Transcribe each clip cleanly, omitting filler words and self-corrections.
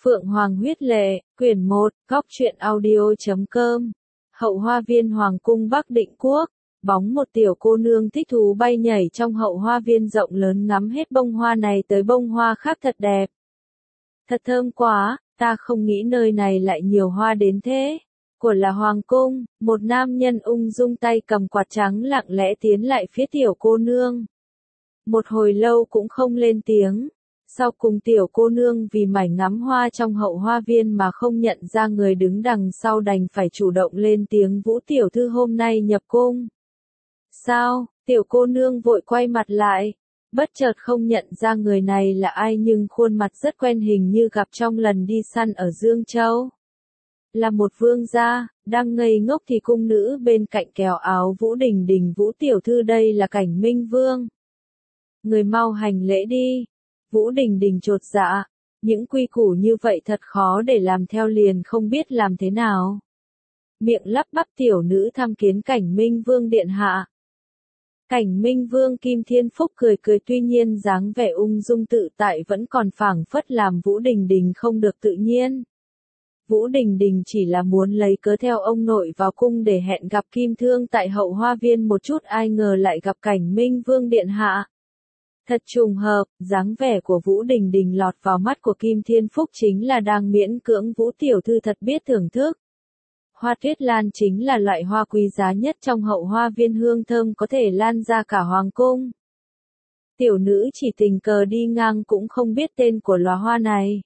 Phượng Hoàng huyết lệ, quyển 1, góc truyện audio.com. Hậu hoa viên Hoàng cung Bắc Định Quốc, bóng một tiểu cô nương thích thú bay nhảy trong hậu hoa viên rộng lớn ngắm hết bông hoa này tới bông hoa khác thật đẹp. Thật thơm quá, ta không nghĩ nơi này lại nhiều hoa đến thế. Của là Hoàng cung, một nam nhân ung dung tay cầm quạt trắng lặng lẽ tiến lại phía tiểu cô nương. Một hồi lâu cũng không lên tiếng. Sau cùng tiểu cô nương vì mải ngắm hoa trong hậu hoa viên mà không nhận ra người đứng đằng sau đành phải chủ động lên tiếng: Vũ tiểu thư hôm nay nhập cung. Sao? Tiểu cô nương vội quay mặt lại, bất chợt không nhận ra người này là ai nhưng khuôn mặt rất quen, hình như gặp trong lần đi săn ở Dương Châu. Là một vương gia, đang ngây ngốc thì cung nữ bên cạnh kéo áo Vũ Đình Đình: Vũ tiểu thư đây là Cảnh Minh Vương. Người mau hành lễ đi. Vũ Đình Đình chột dạ, những quy củ như vậy thật khó để làm theo, liền không biết làm thế nào. Miệng lắp bắp: tiểu nữ tham kiến Cảnh Minh Vương điện hạ. Cảnh Minh Vương Kim Thiên Phúc cười cười, tuy nhiên dáng vẻ ung dung tự tại vẫn còn phảng phất làm Vũ Đình Đình không được tự nhiên. Vũ Đình Đình chỉ là muốn lấy cớ theo ông nội vào cung để hẹn gặp Kim Thương tại hậu hoa viên một chút, ai ngờ lại gặp Cảnh Minh Vương điện hạ. Thật trùng hợp, dáng vẻ của Vũ Đình Đình lọt vào mắt của Kim Thiên Phúc chính là đang miễn cưỡng: Vũ tiểu thư thật biết thưởng thức. Hoa tuyết lan chính là loại hoa quý giá nhất trong hậu hoa viên, hương thơm có thể lan ra cả hoàng cung. Tiểu nữ chỉ tình cờ đi ngang cũng không biết tên của loài hoa này.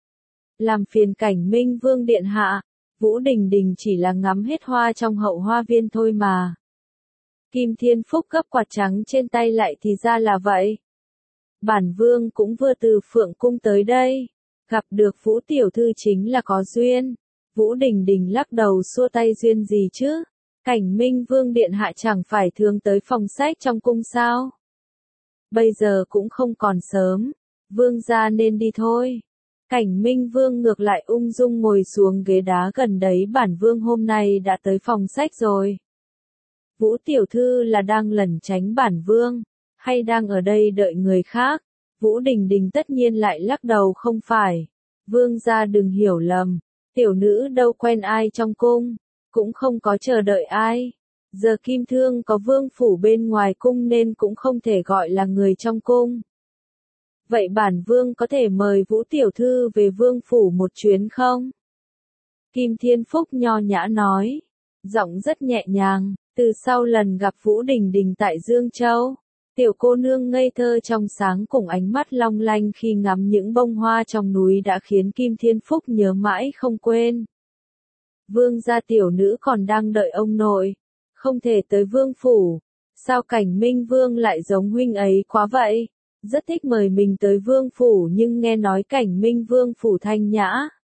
Làm phiền Cảnh Minh Vương điện hạ, Vũ Đình Đình chỉ là ngắm hết hoa trong hậu hoa viên thôi mà. Kim Thiên Phúc gấp quạt trắng trên tay lại: thì ra là vậy. Bản vương cũng vừa từ Phượng cung tới đây, gặp được Vũ tiểu thư chính là có duyên. Vũ Đình Đình lắc đầu xua tay: duyên gì chứ? Cảnh Minh Vương điện hạ chẳng phải thường tới phòng sách trong cung sao? Bây giờ cũng không còn sớm, vương gia nên đi thôi. Cảnh Minh Vương ngược lại ung dung ngồi xuống ghế đá gần đấy: bản vương hôm nay đã tới phòng sách rồi. Vũ tiểu thư là đang lẩn tránh bản vương, hay đang ở đây đợi người khác? Vũ Đình Đình tất nhiên lại lắc đầu: không phải. Vương gia đừng hiểu lầm, tiểu nữ đâu quen ai trong cung, cũng không có chờ đợi ai. Giờ Kim Thương có vương phủ bên ngoài cung nên cũng không thể gọi là người trong cung. Vậy bản vương có thể mời Vũ tiểu thư về vương phủ một chuyến không? Kim Thiên Phúc nho nhã nói, giọng rất nhẹ nhàng. Từ sau lần gặp Vũ Đình Đình tại Dương Châu, tiểu cô nương ngây thơ trong sáng cùng ánh mắt long lanh khi ngắm những bông hoa trong núi đã khiến Kim Thiên Phúc nhớ mãi không quên. Vương gia, tiểu nữ còn đang đợi ông nội, không thể tới vương phủ. Sao Cảnh Minh Vương lại giống huynh ấy quá vậy? Rất thích mời mình tới vương phủ nhưng nghe nói Cảnh Minh Vương phủ thanh nhã.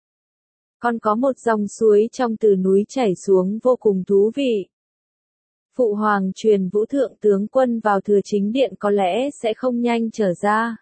Còn có một dòng suối trong từ núi chảy xuống vô cùng thú vị. Phụ hoàng truyền Vũ thượng tướng quân vào thừa chính điện có lẽ sẽ không nhanh trở ra.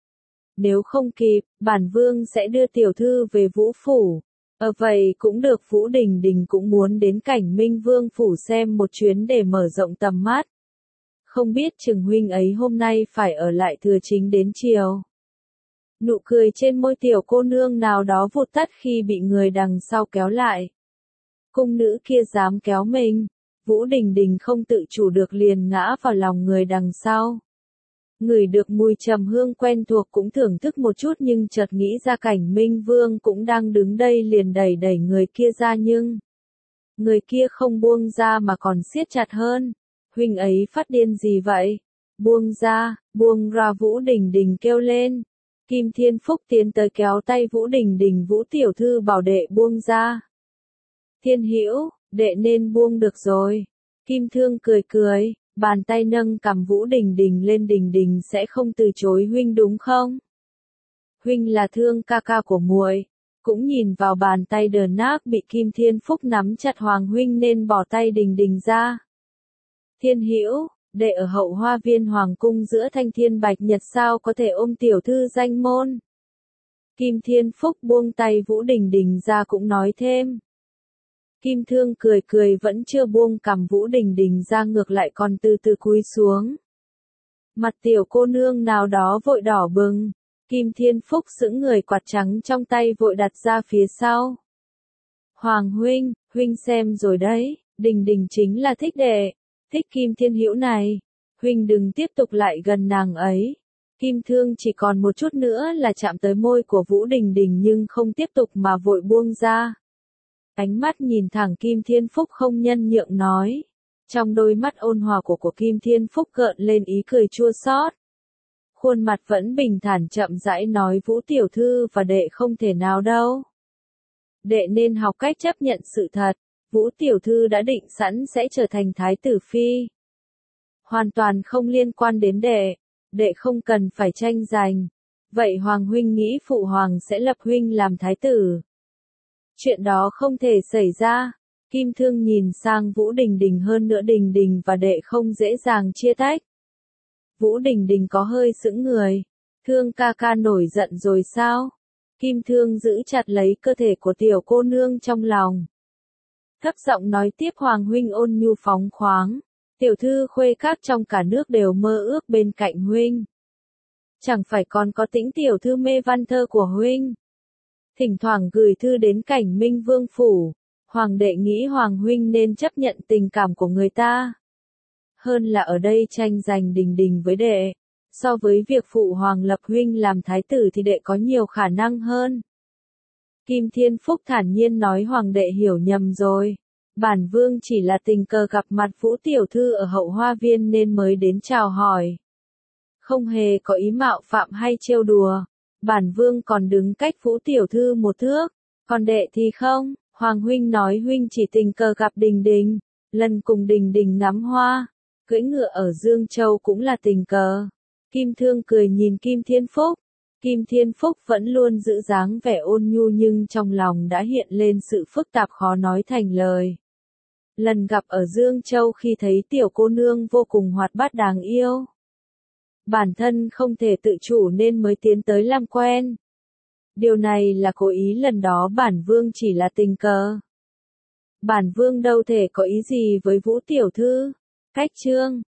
Nếu không kịp, bản vương sẽ đưa tiểu thư về Vũ phủ. Vậy cũng được. Vũ Đình Đình cũng muốn đến Cảnh Minh Vương phủ xem một chuyến để mở rộng tầm mắt. Không biết chừng huynh ấy hôm nay phải ở lại thừa chính đến chiều. Nụ cười trên môi tiểu cô nương nào đó vụt tắt khi bị người đằng sau kéo lại. Cung nữ kia dám kéo mình. Vũ Đình Đình không tự chủ được liền ngã vào lòng người đằng sau. Ngửi được mùi trầm hương quen thuộc cũng thưởng thức một chút nhưng chợt nghĩ ra Cảnh Minh Vương cũng đang đứng đây liền đẩy đẩy người kia ra, nhưng người kia không buông ra mà còn siết chặt hơn. Huynh ấy phát điên gì vậy? Buông ra, buông ra! Vũ Đình Đình kêu lên. Kim Thiên Phúc tiến tới kéo tay Vũ Đình Đình: Vũ tiểu thư bảo đệ buông ra. Thiên Hữu, đệ nên buông được rồi. Kim Thương cười cười, bàn tay nâng cằm Vũ Đình Đình lên: Đình Đình sẽ không từ chối huynh đúng không? Huynh là Thương ca ca của muội. Cũng nhìn vào bàn tay đờ nát bị Kim Thiên Phúc nắm chặt, hoàng huynh nên bỏ tay Đình Đình ra. Thiên Hữu, đệ ở hậu hoa viên hoàng cung giữa thanh thiên bạch nhật, sao có thể ôm tiểu thư danh môn? Kim Thiên Phúc buông tay Vũ Đình Đình ra cũng nói thêm. Kim Thương cười cười vẫn chưa buông cằm Vũ Đình Đình ra, ngược lại còn từ từ cúi xuống. Mặt tiểu cô nương nào đó vội đỏ bừng. Kim Thiên Phúc sững người, quạt trắng trong tay vội đặt ra phía sau. Hoàng huynh, huynh xem rồi đấy, Đình Đình chính là thích đệ, thích Kim Thiên Hữu này, huynh đừng tiếp tục lại gần nàng ấy. Kim Thương chỉ còn một chút nữa là chạm tới môi của Vũ Đình Đình nhưng không tiếp tục mà vội buông ra. Ánh mắt nhìn thẳng Kim Thiên Phúc không nhân nhượng nói. Trong đôi mắt ôn hòa của Kim Thiên Phúc gợn lên ý cười chua xót. Khuôn mặt vẫn bình thản chậm rãi nói, Vũ tiểu thư và đệ không thể nào đâu. Đệ nên học cách chấp nhận sự thật, Vũ tiểu thư đã định sẵn sẽ trở thành thái tử phi. Hoàn toàn không liên quan đến đệ, đệ không cần phải tranh giành. Vậy Hoàng huynh nghĩ phụ hoàng sẽ lập huynh làm thái tử? Chuyện đó không thể xảy ra. Kim Thương nhìn sang Vũ Đình Đình, hơn nữa Đình Đình và đệ không dễ dàng chia tách. Vũ Đình Đình có hơi sững người. Thương ca ca nổi giận rồi sao? Kim Thương giữ chặt lấy cơ thể của tiểu cô nương trong lòng. Thấp giọng nói tiếp, Hoàng huynh ôn nhu phóng khoáng. Tiểu thư khuê các trong cả nước đều mơ ước bên cạnh huynh. Chẳng phải còn có Tĩnh tiểu thư mê văn thơ của huynh. Thỉnh thoảng gửi thư đến Cảnh Minh Vương phủ. Hoàng đệ nghĩ Hoàng huynh nên chấp nhận tình cảm của người ta. Hơn là ở đây tranh giành Đình Đình với đệ. So với việc phụ hoàng lập huynh làm thái tử thì đệ có nhiều khả năng hơn. Kim Thiên Phúc thản nhiên nói, Hoàng đệ hiểu nhầm rồi. Bản vương chỉ là tình cờ gặp mặt Vũ tiểu thư ở Hậu Hoa Viên nên mới đến chào hỏi. Không hề có ý mạo phạm hay trêu đùa. Bản vương còn đứng cách Vũ tiểu thư một thước. Còn đệ thì không. Hoàng huynh nói huynh chỉ tình cờ gặp Đình Đình. Lần cùng Đình Đình ngắm hoa. Cưỡi ngựa ở Dương Châu cũng là tình cờ. Kim Thương cười nhìn Kim Thiên Phúc. Kim Thiên Phúc vẫn luôn giữ dáng vẻ ôn nhu nhưng trong lòng đã hiện lên sự phức tạp khó nói thành lời. Lần gặp ở Dương Châu khi thấy tiểu cô nương vô cùng hoạt bát đáng yêu. Bản thân không thể tự chủ nên mới tiến tới làm quen. Điều này là cố ý, lần đó bản vương chỉ là tình cờ. Bản vương đâu thể có ý gì với Vũ tiểu thư. Cách chương